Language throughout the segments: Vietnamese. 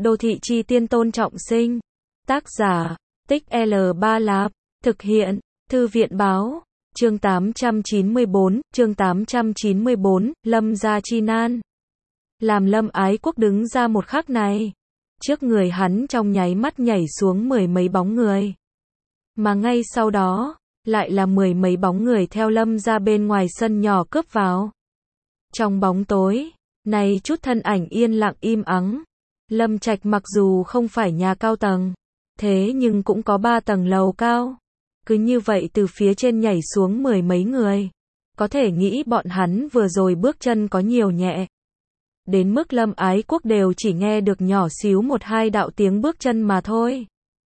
Đô thị chi tiên Tôn Trọng Sinh. Tác giả, Tích L3 Lạp. Thực hiện, Thư viện báo. Chương 894, Lâm gia chi nan. Làm Lâm Ái Quốc đứng ra một khắc này, trước người hắn trong nháy mắt nhảy xuống mười mấy bóng người. Mà ngay sau đó, lại là mười mấy bóng người theo Lâm gia bên ngoài sân nhỏ cướp vào. Trong bóng tối, này chút thân ảnh yên lặng im ắng. Lâm Trạch mặc dù không phải nhà cao tầng, thế nhưng cũng có 3 tầng lầu cao. Cứ như vậy từ phía trên nhảy xuống mười mấy người. Có thể nghĩ bọn hắn vừa rồi bước chân có nhiều nhẹ. Đến mức Lâm Ái Quốc đều chỉ nghe được nhỏ xíu 1-2 đạo tiếng bước chân mà thôi.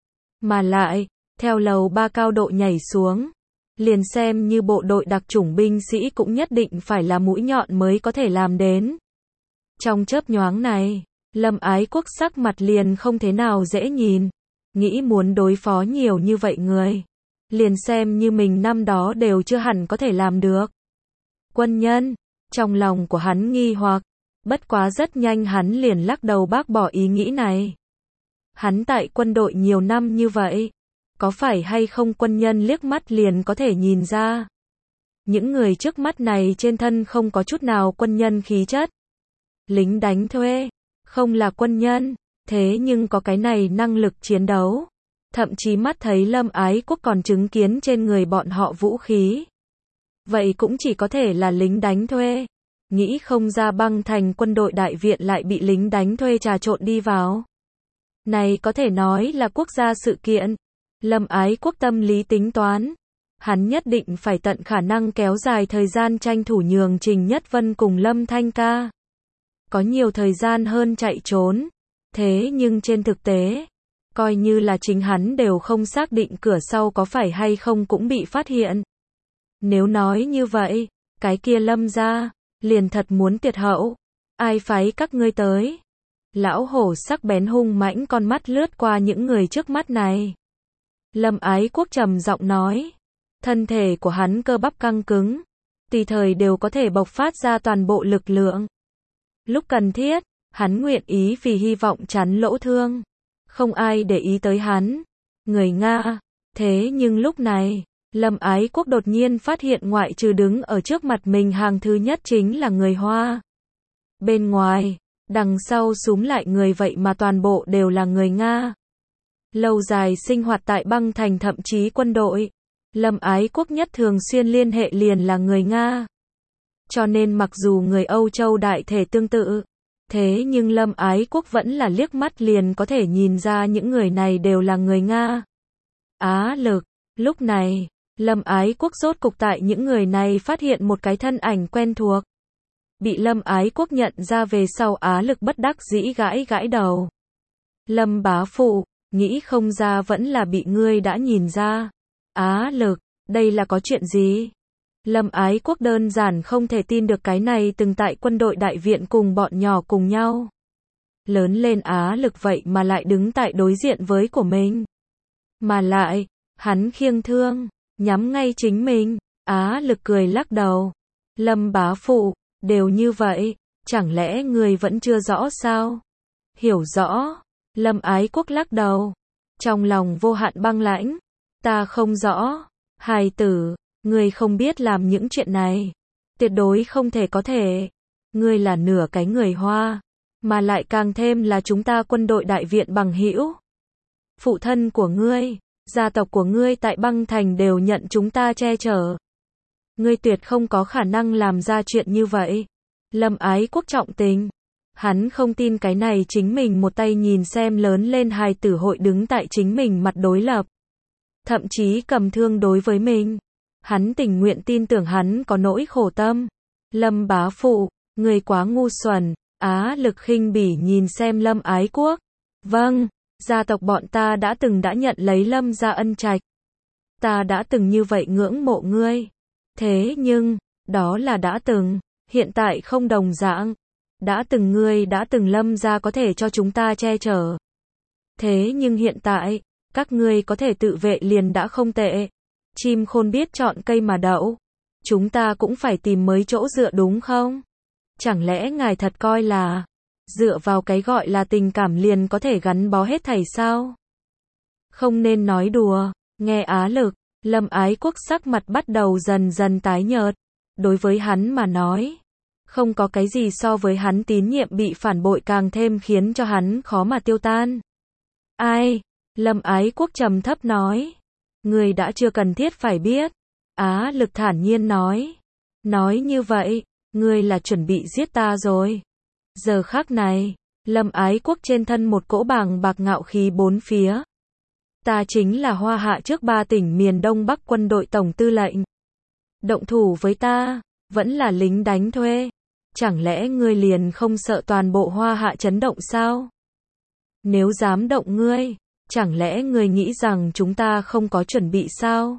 Mà lại, theo lầu 3 cao độ nhảy xuống, liền xem như bộ đội đặc chủng binh sĩ cũng nhất định phải là mũi nhọn mới có thể làm đến. Trong chớp nhoáng này, Lâm Ái Quốc sắc mặt liền không thế nào dễ nhìn. Nghĩ muốn đối phó nhiều như vậy người, liền xem như mình năm đó đều chưa hẳn có thể làm được. Quân nhân, trong lòng của hắn nghi hoặc, bất quá rất nhanh hắn liền lắc đầu bác bỏ ý nghĩ này. Hắn tại quân đội nhiều năm như vậy, có phải hay không quân nhân liếc mắt liền có thể nhìn ra. Những người trước mắt này trên thân không có chút nào quân nhân khí chất. Lính đánh thuê, không là quân nhân, thế nhưng có cái này năng lực chiến đấu. Thậm chí mắt thấy Lâm Ái Quốc còn chứng kiến trên người bọn họ vũ khí. Vậy cũng chỉ có thể là lính đánh thuê. Nghĩ không ra Băng Thành quân đội đại viện lại bị lính đánh thuê trà trộn đi vào. Này có thể nói là quốc gia sự kiện. Lâm Ái Quốc tâm lý tính toán. Hắn nhất định phải tận khả năng kéo dài thời gian tranh thủ nhường Trình Nhất Vân cùng Lâm Thanh ca. Có nhiều thời gian hơn chạy trốn. Thế nhưng trên thực tế, coi như là chính hắn đều không xác định cửa sau có phải hay không cũng bị phát hiện. Nếu nói như vậy, cái kia Lâm gia liền thật muốn tiệt hậu. Ai phái các ngươi tới? Lão hổ sắc bén hung mãnh con mắt lướt qua những người trước mắt này. Lâm Ái Quốc trầm giọng nói. Thân thể của hắn cơ bắp căng cứng, tùy thời đều có thể bộc phát ra toàn bộ lực lượng. Lúc cần thiết, hắn nguyện ý vì hy vọng chắn lỗ thương. Không ai để ý tới hắn. Người Nga. Thế nhưng lúc này, Lâm Ái Quốc đột nhiên phát hiện ngoại trừ đứng ở trước mặt mình hàng thứ nhất chính là người Hoa. Bên ngoài, đằng sau súm lại người vậy mà toàn bộ đều là người Nga. Lâu dài sinh hoạt tại Băng Thành thậm chí quân đội, Lâm Ái Quốc nhất thường xuyên liên hệ liền là người Nga. Cho nên mặc dù người Âu Châu đại thể tương tự, thế nhưng Lâm Ái Quốc vẫn là liếc mắt liền có thể nhìn ra những người này đều là người Nga. Á lực, lúc này, Lâm Ái Quốc rốt cục tại những người này phát hiện một cái thân ảnh quen thuộc. Bị Lâm Ái Quốc nhận ra về sau Á lực bất đắc dĩ gãi gãi đầu. Lâm bá phụ, nghĩ không ra vẫn là bị ngươi đã nhìn ra. Á lực, đây là có chuyện gì? Lâm Ái Quốc đơn giản không thể tin được cái này từng tại quân đội đại viện cùng bọn nhỏ cùng nhau. Lớn lên Á lực vậy mà lại đứng tại đối diện với của mình. Mà lại, hắn khiêng thương, nhắm ngay chính mình. Á lực cười lắc đầu. Lâm bá phụ, đều như vậy, chẳng lẽ người vẫn chưa rõ sao? Hiểu rõ. Lâm Ái Quốc lắc đầu. Trong lòng vô hạn băng lãnh. Ta không rõ. Hài tử, ngươi không biết làm những chuyện này. Tuyệt đối không thể có thể. Ngươi là nửa cái người Hoa, mà lại càng thêm là chúng ta quân đội đại viện bằng hữu. Phụ thân của ngươi, gia tộc của ngươi tại Băng Thành đều nhận chúng ta che chở. Ngươi tuyệt không có khả năng làm ra chuyện như vậy. Lâm Ái Quốc trọng tình. Hắn không tin cái này chính mình một tay nhìn xem lớn lên hài tử hội đứng tại chính mình mặt đối lập. Thậm chí cầm thương đối với mình. Hắn tình nguyện tin tưởng hắn có nỗi khổ tâm. Lâm bá phụ, người quá ngu xuẩn. Á lực khinh bỉ nhìn xem Lâm Ái Quốc. Vâng, gia tộc bọn ta đã nhận lấy Lâm gia ân trạch. Ta đã từng như vậy ngưỡng mộ ngươi. Thế nhưng, đó là đã từng, hiện tại không đồng dạng. Ngươi đã từng Lâm gia có thể cho chúng ta che chở. Thế nhưng hiện tại, các ngươi có thể tự vệ liền đã không tệ. Chim khôn biết chọn cây mà đậu. Chúng ta cũng phải tìm mới chỗ dựa đúng không? Chẳng lẽ ngài thật coi là Dựa vào cái gọi là tình cảm liền có thể gắn bó hết thảy sao? Không nên nói đùa. Nghe Á Lực, Lâm Ái Quốc sắc mặt bắt đầu dần dần tái nhợt. Đối với hắn mà nói, không có cái gì so với hắn tín nhiệm bị phản bội càng thêm khiến cho hắn khó mà tiêu tan. Ai? Lâm Ái Quốc trầm thấp nói. Người đã chưa cần thiết phải biết. Á Lực thản nhiên nói. Nói như vậy, ngươi là chuẩn bị giết ta rồi. Giờ khắc này, Lâm Ái Quốc trên thân một cỗ bàng bạc ngạo khí bốn phía. Ta chính là Hoa Hạ trước 3 tỉnh miền Đông Bắc quân đội tổng tư lệnh. Động thủ với ta, vẫn là lính đánh thuê. Chẳng lẽ ngươi liền không sợ toàn bộ Hoa Hạ chấn động sao? Nếu dám động ngươi, chẳng lẽ ngươi nghĩ rằng chúng ta không có chuẩn bị sao?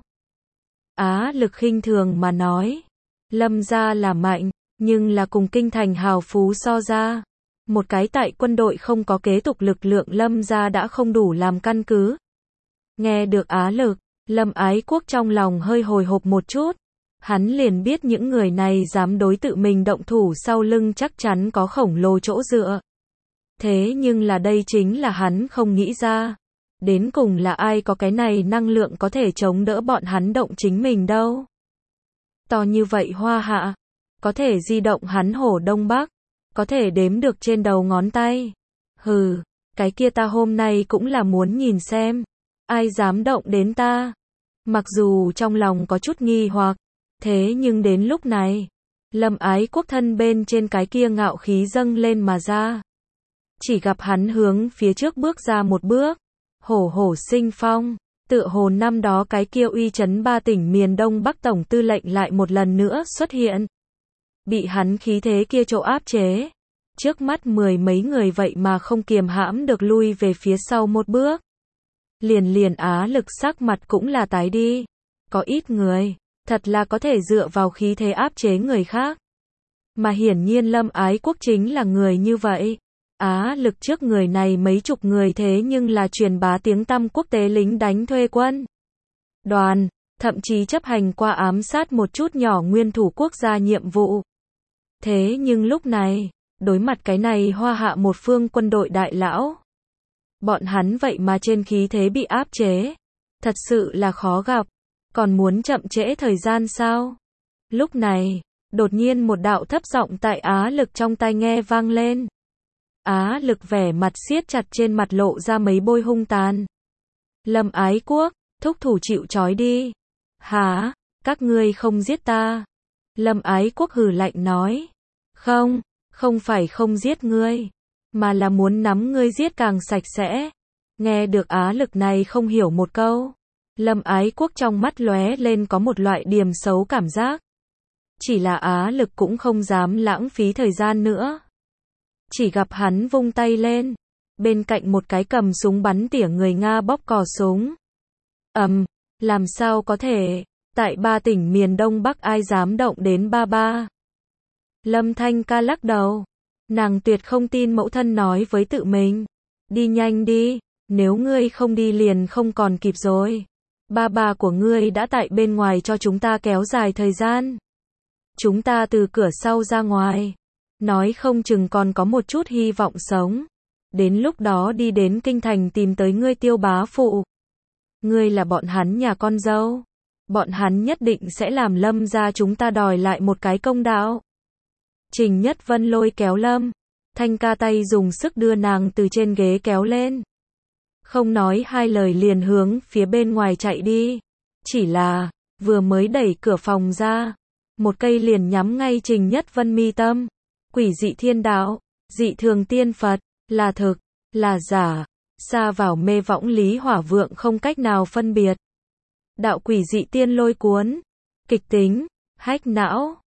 Á Lực khinh thường mà nói. Lâm gia là mạnh, nhưng là cùng kinh thành hào phú so ra. Một cái tại quân đội không có kế tục lực lượng Lâm gia đã không đủ làm căn cứ. Nghe được Á Lực, Lâm Ái Quốc trong lòng hơi hồi hộp một chút. Hắn liền biết những người này dám đối tự mình động thủ sau lưng chắc chắn có khổng lồ chỗ dựa. Thế nhưng là đây chính là hắn không nghĩ ra. Đến cùng là ai có cái này năng lượng có thể chống đỡ bọn hắn động chính mình đâu. To như vậy Hoa Hạ, có thể di động hắn hổ Đông Bắc, có thể đếm được trên đầu ngón tay. Hừ, cái kia ta hôm nay cũng là muốn nhìn xem, ai dám động đến ta. Mặc dù trong lòng có chút nghi hoặc, thế nhưng đến lúc này, Lâm Ái Quốc thân bên trên cái kia ngạo khí dâng lên mà ra. Chỉ gặp hắn hướng phía trước bước ra một bước, hổ hổ sinh phong, tựa hồ năm đó cái kia uy chấn 3 tỉnh miền Đông Bắc tổng tư lệnh lại một lần nữa xuất hiện. Bị hắn khí thế kia chỗ áp chế. Trước mắt 10 mấy người vậy mà không kiềm hãm được lui về phía sau một bước. Liền Á Lực sắc mặt cũng là tái đi. Có ít người, thật là có thể dựa vào khí thế áp chế người khác. Mà hiển nhiên Lâm Ái Quốc chính là người như vậy. Á Lực trước người này mấy chục người thế nhưng là truyền bá tiếng tăm quốc tế lính đánh thuê quân. Đoàn, thậm chí chấp hành qua ám sát một chút nhỏ nguyên thủ quốc gia nhiệm vụ. Thế nhưng lúc này, đối mặt cái này Hoa Hạ một phương quân đội đại lão. Bọn hắn vậy mà trên khí thế bị áp chế. Thật sự là khó gặp. Còn muốn chậm trễ thời gian sao? Lúc này, đột nhiên một đạo thấp giọng tại Á Lực trong tai nghe vang lên. Á Lực vẻ mặt siết chặt trên mặt lộ ra mấy bôi hung tàn. Lâm Ái Quốc, thúc thủ chịu trói đi. Hả? Các ngươi không giết ta. Lâm Ái Quốc hừ lạnh nói. Không phải không giết ngươi, mà là muốn nắm ngươi giết càng sạch sẽ. Nghe được Á Lực này không hiểu một câu. Lâm Ái Quốc trong mắt lóe lên có một loại điềm xấu cảm giác. Chỉ là Á Lực cũng không dám lãng phí thời gian nữa. Chỉ gặp hắn vung tay lên. Bên cạnh một cái cầm súng bắn tỉa người Nga bóp cò súng. Làm sao có thể, tại 3 tỉnh miền Đông Bắc ai dám động đến ba ba. Lâm Thanh Ca lắc đầu. Nàng tuyệt không tin mẫu thân nói với tự mình. Đi nhanh đi, nếu ngươi không đi liền không còn kịp rồi. Ba ba của ngươi đã tại bên ngoài cho chúng ta kéo dài thời gian. Chúng ta từ cửa sau ra ngoài. Nói không chừng còn có một chút hy vọng sống. Đến lúc đó đi đến kinh thành tìm tới ngươi Tiêu bá phụ. Ngươi là bọn hắn nhà con dâu. Bọn hắn nhất định sẽ làm Lâm gia chúng ta đòi lại một cái công đạo. Trình Nhất Vân lôi kéo Lâm Thanh Ca tay dùng sức đưa nàng từ trên ghế kéo lên. Không nói hai lời liền hướng phía bên ngoài chạy đi. Chỉ là, vừa mới đẩy cửa phòng ra, một cây liền nhắm ngay Trình Nhất Vân mi tâm. Quỷ dị thiên đạo, dị thường tiên Phật, là thực, là giả, xa vào mê võng lý hỏa vượng không cách nào phân biệt. Đạo quỷ dị tiên lôi cuốn, kịch tính, hách não.